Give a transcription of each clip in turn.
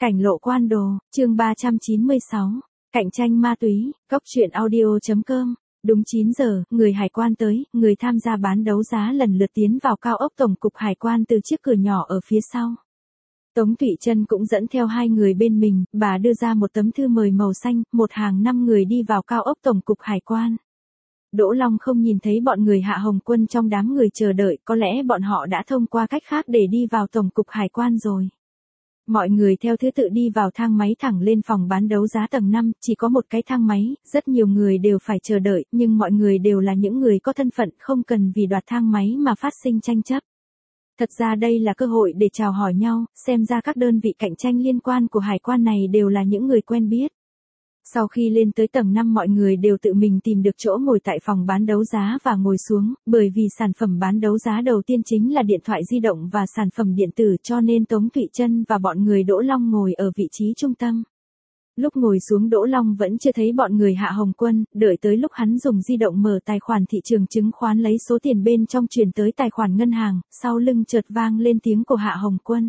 Cảnh lộ quan đồ, chương 396. Cạnh tranh ma túy, Cốc truyện audio.com. Đúng 9 giờ, người hải quan tới, người tham gia bán đấu giá lần lượt tiến vào cao ốc tổng cục hải quan từ chiếc cửa nhỏ ở phía sau. Tống Thụy Trân cũng dẫn theo hai người bên mình, bà đưa ra một tấm thư mời màu xanh, một hàng 5 người đi vào cao ốc tổng cục hải quan. Đỗ Long không nhìn thấy bọn người Hạ Hồng Quân trong đám người chờ đợi, có lẽ bọn họ đã thông qua cách khác để đi vào tổng cục hải quan rồi. Mọi người theo thứ tự đi vào thang máy thẳng lên phòng bán đấu giá tầng 5, chỉ có một cái thang máy, rất nhiều người đều phải chờ đợi, nhưng mọi người đều là những người có thân phận, không cần vì đoạt thang máy mà phát sinh tranh chấp. Thật ra đây là cơ hội để chào hỏi nhau, xem ra các đơn vị cạnh tranh liên quan của hải quan này đều là những người quen biết. Sau khi lên tới tầng 5 mọi người đều tự mình tìm được chỗ ngồi tại phòng bán đấu giá và ngồi xuống, bởi vì sản phẩm bán đấu giá đầu tiên chính là điện thoại di động và sản phẩm điện tử cho nên Tống Thụy Trân và bọn người Đỗ Long ngồi ở vị trí trung tâm. Lúc ngồi xuống Đỗ Long vẫn chưa thấy bọn người Hạ Hồng Quân, đợi tới lúc hắn dùng di động mở tài khoản thị trường chứng khoán lấy số tiền bên trong chuyển tới tài khoản ngân hàng, sau lưng chợt vang lên tiếng của Hạ Hồng Quân.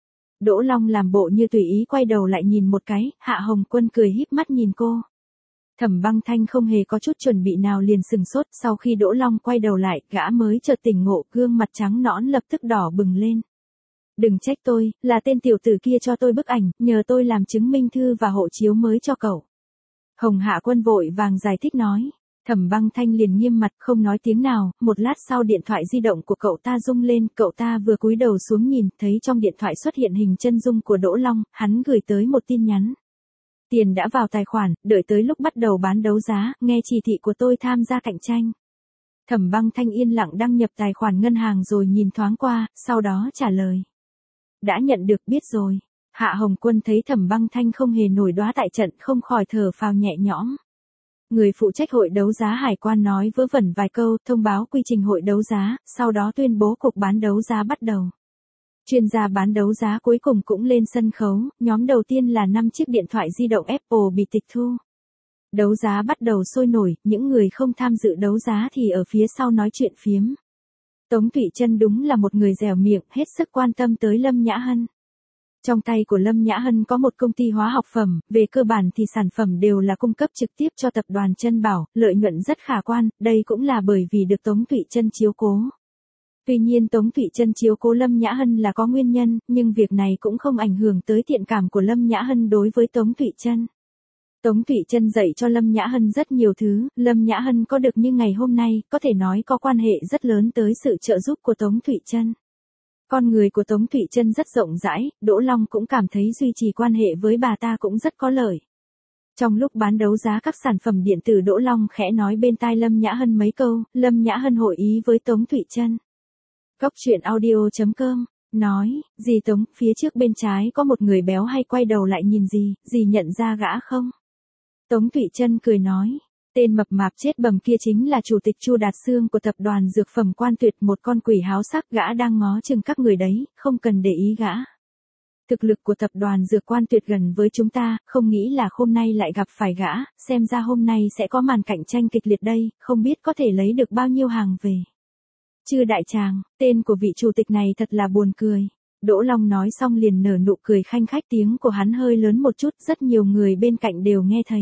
Đỗ Long làm bộ như tùy ý quay đầu lại nhìn một cái, Hạ Hồng Quân cười híp mắt nhìn cô. Thẩm Băng Thanh không hề có chút chuẩn bị nào liền sừng sốt, sau khi Đỗ Long quay đầu lại, gã mới chợt tỉnh ngộ, gương mặt trắng nõn lập tức đỏ bừng lên. Đừng trách tôi, là tên tiểu tử kia cho tôi bức ảnh, nhờ tôi làm chứng minh thư và hộ chiếu mới cho cậu. Hồng Hạ Quân vội vàng giải thích nói. Thẩm Băng Thanh liền nghiêm mặt không nói tiếng nào, một lát sau điện thoại di động của cậu ta rung lên, cậu ta vừa cúi đầu xuống nhìn, thấy trong điện thoại xuất hiện hình chân dung của Đỗ Long, hắn gửi tới một tin nhắn. Tiền đã vào tài khoản, đợi tới lúc bắt đầu bán đấu giá, nghe chỉ thị của tôi tham gia cạnh tranh. Thẩm Băng Thanh yên lặng đăng nhập tài khoản ngân hàng rồi nhìn thoáng qua, sau đó trả lời. Đã nhận được, biết rồi. Hạ Hồng Quân thấy Thẩm Băng Thanh không hề nổi đoá tại trận, không khỏi thở phào nhẹ nhõm. Người phụ trách hội đấu giá hải quan nói vớ vẩn vài câu, thông báo quy trình hội đấu giá, sau đó tuyên bố cuộc bán đấu giá bắt đầu. Chuyên gia bán đấu giá cuối cùng cũng lên sân khấu, nhóm đầu tiên là 5 chiếc điện thoại di động Apple bị tịch thu. Đấu giá bắt đầu sôi nổi, những người không tham dự đấu giá thì ở phía sau nói chuyện phiếm. Tống Thụy Trân đúng là một người dẻo miệng, hết sức quan tâm tới Lâm Nhã Hân. Trong tay của Lâm Nhã Hân có một công ty hóa học phẩm, về cơ bản thì sản phẩm đều là cung cấp trực tiếp cho tập đoàn Trân Bảo, lợi nhuận rất khả quan, đây cũng là bởi vì được Tống Thụy Trân chiếu cố. Tuy nhiên Tống Thụy Trân chiếu cố Lâm Nhã Hân là có nguyên nhân, nhưng việc này cũng không ảnh hưởng tới thiện cảm của Lâm Nhã Hân đối với Tống Thụy Trân. Tống Thụy Trân dạy cho Lâm Nhã Hân rất nhiều thứ, Lâm Nhã Hân có được như ngày hôm nay, có thể nói có quan hệ rất lớn tới sự trợ giúp của Tống Thụy Trân. Con người của Tống Thụy Trân rất rộng rãi, Đỗ Long cũng cảm thấy duy trì quan hệ với bà ta cũng rất có lợi. Trong lúc bán đấu giá các sản phẩm điện tử Đỗ Long khẽ nói bên tai Lâm Nhã Hân mấy câu, Lâm Nhã Hân hội ý với Tống Thụy Trân. Cốc truyện audio.com, nói, dì Tống, phía trước bên trái có một người béo hay quay đầu lại nhìn dì nhận ra gã không? Tống Thụy Trân cười nói. Tên mập mạp chết bầm kia chính là chủ tịch Chu Đạt Sương của tập đoàn dược phẩm Quan Tuyệt, một con quỷ háo sắc, gã đang ngó chừng các người đấy, không cần để ý gã. Thực lực của tập đoàn dược Quan Tuyệt gần với chúng ta, không nghĩ là hôm nay lại gặp phải gã, xem ra hôm nay sẽ có màn cạnh tranh kịch liệt đây, không biết có thể lấy được bao nhiêu hàng về. Chư đại tràng, tên của vị chủ tịch này thật là buồn cười. Đỗ Long nói xong liền nở nụ cười khanh khách, tiếng của hắn hơi lớn một chút, rất nhiều người bên cạnh đều nghe thấy.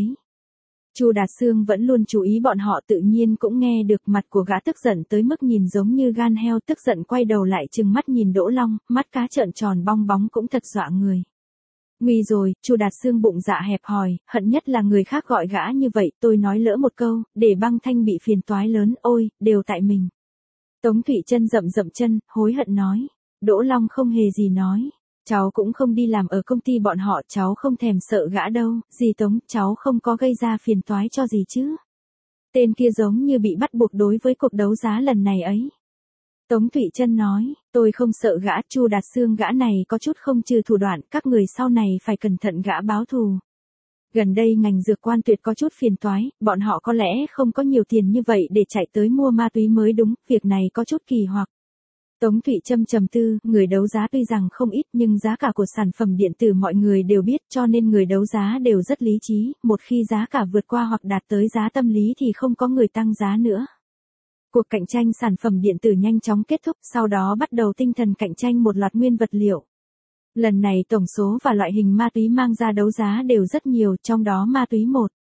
Chu Đạt Sương vẫn luôn chú ý bọn họ, tự nhiên cũng nghe được, mặt của gã tức giận tới mức nhìn giống như gan heo, tức giận quay đầu lại trừng mắt nhìn Đỗ Long, mắt cá trợn tròn bong bóng cũng thật dọa người. Nguy rồi, Chu Đạt Sương bụng dạ hẹp hòi, hận nhất là người khác gọi gã như vậy, tôi nói lỡ một câu, để Băng Thanh bị phiền toái lớn, ôi, đều tại mình. Tống Thụy Trân rậm chân, hối hận nói. Đỗ Long không hề gì nói. Cháu cũng không đi làm ở công ty bọn họ, cháu không thèm sợ gã đâu, dì Tống, cháu không có gây ra phiền toái cho gì chứ. Tên kia giống như bị bắt buộc đối với cuộc đấu giá lần này ấy. Tống Thụy Trân nói, tôi không sợ gã, Chu Đạt Sương gã này có chút không trừ thủ đoạn, các người sau này phải cẩn thận gã báo thù. Gần đây ngành dược Quan Tuyệt có chút phiền toái, bọn họ có lẽ không có nhiều tiền như vậy để chạy tới mua ma túy mới đúng, việc này có chút kỳ hoặc. Tống Thụy Trân trầm tư, người đấu giá tuy rằng không ít nhưng giá cả của sản phẩm điện tử mọi người đều biết cho nên người đấu giá đều rất lý trí, một khi giá cả vượt qua hoặc đạt tới giá tâm lý thì không có người tăng giá nữa. Cuộc cạnh tranh sản phẩm điện tử nhanh chóng kết thúc, sau đó bắt đầu tinh thần cạnh tranh một loạt nguyên vật liệu. Lần này tổng số và loại hình ma túy mang ra đấu giá đều rất nhiều, trong đó ma túy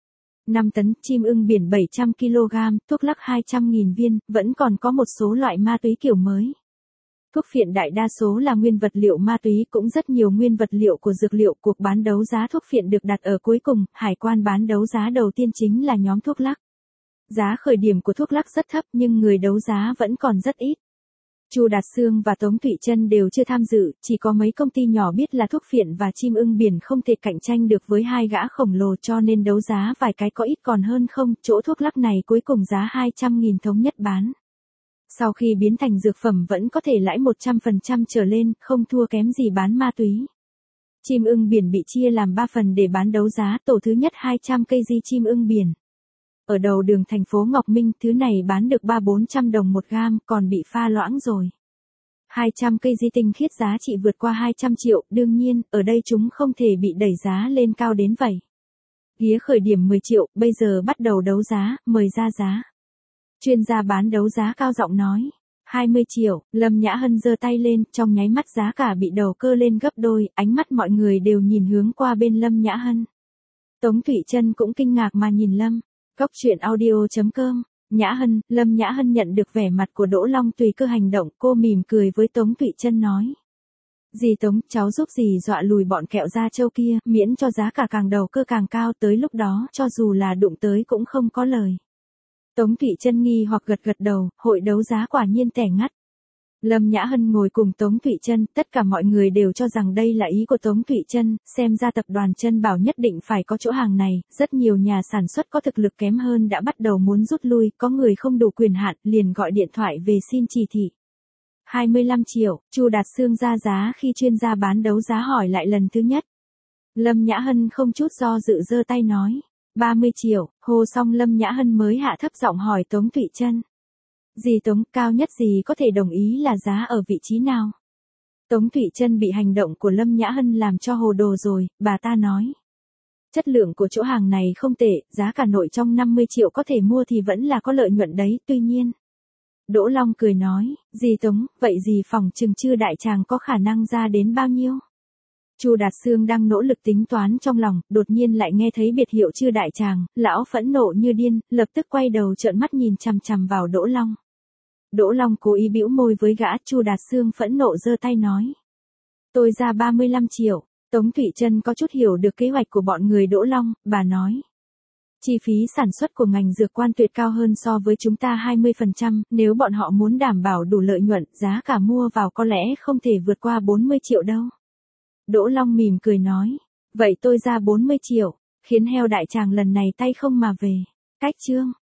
5 tấn, chim ưng biển 700 kg, thuốc lắc 200.000 viên, vẫn còn có một số loại ma túy kiểu mới. Thuốc phiện đại đa số là nguyên vật liệu ma túy, cũng rất nhiều nguyên vật liệu của dược liệu. Cuộc bán đấu giá thuốc phiện được đặt ở cuối cùng, hải quan bán đấu giá đầu tiên chính là nhóm thuốc lắc. Giá khởi điểm của thuốc lắc rất thấp nhưng người đấu giá vẫn còn rất ít. Chu Đạt Sương và Tống Thụy Trân đều chưa tham dự, chỉ có mấy công ty nhỏ biết là thuốc phiện và chim ưng biển không thể cạnh tranh được với hai gã khổng lồ cho nên đấu giá vài cái có ít còn hơn không. Chỗ thuốc lắc này cuối cùng giá 200.000 thống nhất bán. Sau khi biến thành dược phẩm vẫn có thể lãi 100% trở lên, không thua kém gì bán ma túy. Chim ưng biển bị chia làm 3 phần để bán đấu giá. Tổ thứ nhất 200 kg chim ưng biển. Ở đầu đường thành phố Ngọc Minh, thứ này bán được 300-400 đồng một gam, còn bị pha loãng rồi. 200 kg tinh khiết giá trị vượt qua 200 triệu, đương nhiên, ở đây chúng không thể bị đẩy giá lên cao đến vậy. Ghía khởi điểm 10 triệu, bây giờ bắt đầu đấu giá, mời ra giá. Chuyên gia bán đấu giá cao giọng nói. 20 triệu, Lâm Nhã Hân giơ tay lên, trong nháy mắt giá cả bị đầu cơ lên gấp đôi, ánh mắt mọi người đều nhìn hướng qua bên Lâm Nhã Hân. Tống Thụy Trân cũng kinh ngạc mà nhìn Lâm. Cốc truyện audio.com, Nhã Hân, Lâm Nhã Hân nhận được vẻ mặt của Đỗ Long tùy cơ hành động, cô mỉm cười với Tống Thụy Trân nói. Dì Tống, cháu giúp dì dọa lùi bọn kẹo da trâu kia, miễn cho giá cả càng đầu cơ càng cao, tới lúc đó, cho dù là đụng tới cũng không có lời. Tống Thụy Trân nghi hoặc gật gật đầu, hội đấu giá quả nhiên tẻ ngắt. Lâm Nhã Hân ngồi cùng Tống Thụy Trân, tất cả mọi người đều cho rằng đây là ý của Tống Thụy Trân, xem ra tập đoàn Trân Bảo nhất định phải có chỗ hàng này, rất nhiều nhà sản xuất có thực lực kém hơn đã bắt đầu muốn rút lui, có người không đủ quyền hạn, liền gọi điện thoại về xin chỉ thị. 25 triệu, Chu Đạt Sương ra giá khi chuyên gia bán đấu giá hỏi lại lần thứ nhất. Lâm Nhã Hân không chút do dự giơ tay nói, 30 triệu, hô xong Lâm Nhã Hân mới hạ thấp giọng hỏi Tống Thụy Trân. Dì Tống, cao nhất dì có thể đồng ý là giá ở vị trí nào? Tống Thụy Trân bị hành động của Lâm Nhã Hân làm cho hồ đồ rồi, bà ta nói. Chất lượng của chỗ hàng này không tệ, giá cả nội trong 50 triệu có thể mua thì vẫn là có lợi nhuận đấy, tuy nhiên. Đỗ Long cười nói, dì Tống, vậy dì phỏng chừng Chư Đại Tràng có khả năng ra đến bao nhiêu? Chu Đạt Sương đang nỗ lực tính toán trong lòng, đột nhiên lại nghe thấy biệt hiệu Chư Đại Tràng, lão phẫn nộ như điên, lập tức quay đầu trợn mắt nhìn chằm chằm vào Đỗ Long. Đỗ Long cố ý bĩu môi với gã, Chu Đạt Sương phẫn nộ giơ tay nói. Tôi ra 35 triệu, Tống Thụy Trân có chút hiểu được kế hoạch của bọn người Đỗ Long, bà nói. Chi phí sản xuất của ngành dược quan tuyệt cao hơn so với chúng ta 20%, nếu bọn họ muốn đảm bảo đủ lợi nhuận, giá cả mua vào có lẽ không thể vượt qua 40 triệu đâu. Đỗ Long mỉm cười nói, vậy tôi ra 40 triệu, khiến heo Đại Tràng lần này tay không mà về. Cách chương.